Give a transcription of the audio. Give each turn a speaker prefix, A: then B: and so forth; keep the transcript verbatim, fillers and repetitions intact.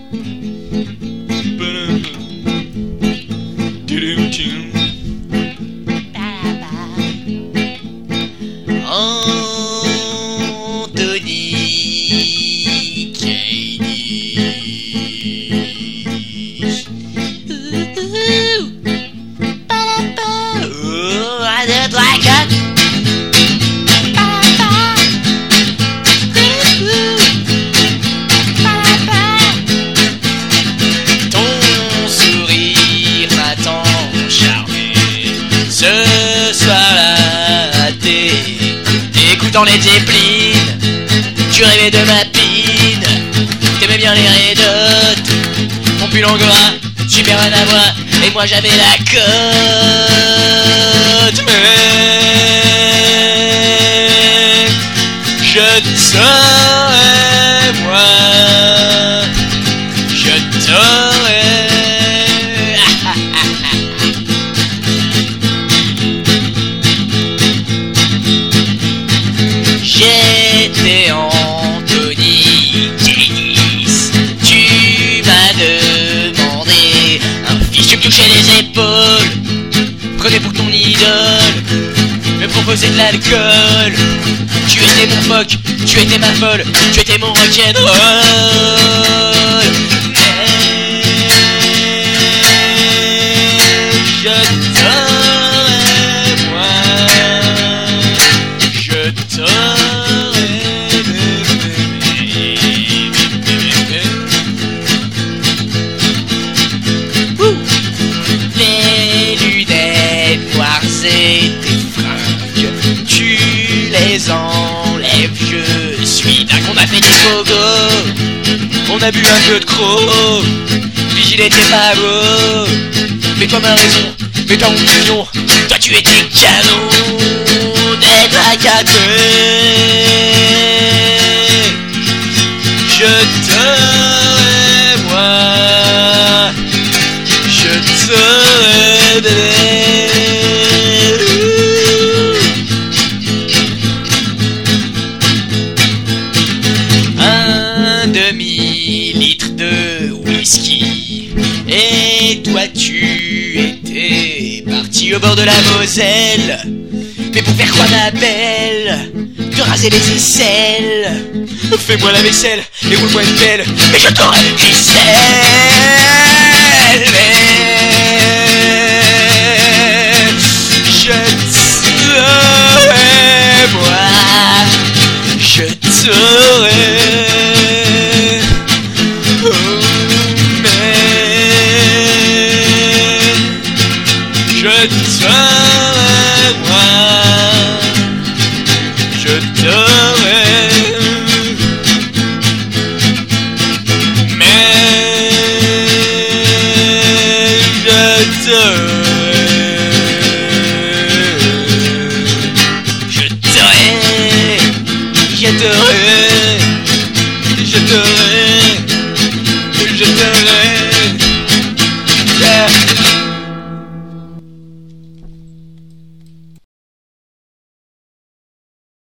A: Anthony Kiedis. Ouh, pa-da-pa. Oh, un, deux, trois, quatre. Ton sourire m'a tant charmé. Ce soir-là, t'es écoutant les Zeppelin, tu rêvais de ma pine, t'aimais bien les Red Hot, mon pull angora, super à la voix, et moi j'avais la cote. Mais je t'aurais, moi, je t'aurais. J'étais Anthony Kiedis, tu m'as demandé un fils, tu me touchais les épaules, prenais pour ton idole, me proposais de l'alcool. Tu étais mon phoque, tu étais ma folle, tu étais mon rock'n'roll. Mais je t'aurais, moi, je t'aurais. Les lunettes noires et tes fringues, tu les enlèves, je suis dingue. On a fait des pogos, on a bu un peu de croc, Vigile était pas beau, mais toi ma raison, mais toi mon pignon, toi tu étais canon d'être à je t'aurais, moi, je t'aurais bébé. Un demi-litre de whisky, et toi tu étais parti au bord de la Moselle. Mais pour faire quoi ma belle? Te raser les aisselles. Fais-moi la vaisselle et roule-moi une pelle, mais je t'aurais ficelle. Mais je t'aurais, moi, je t'aurais. Oh, mais je t'aurais, moi, je t'aurais. Mais je t'aurais.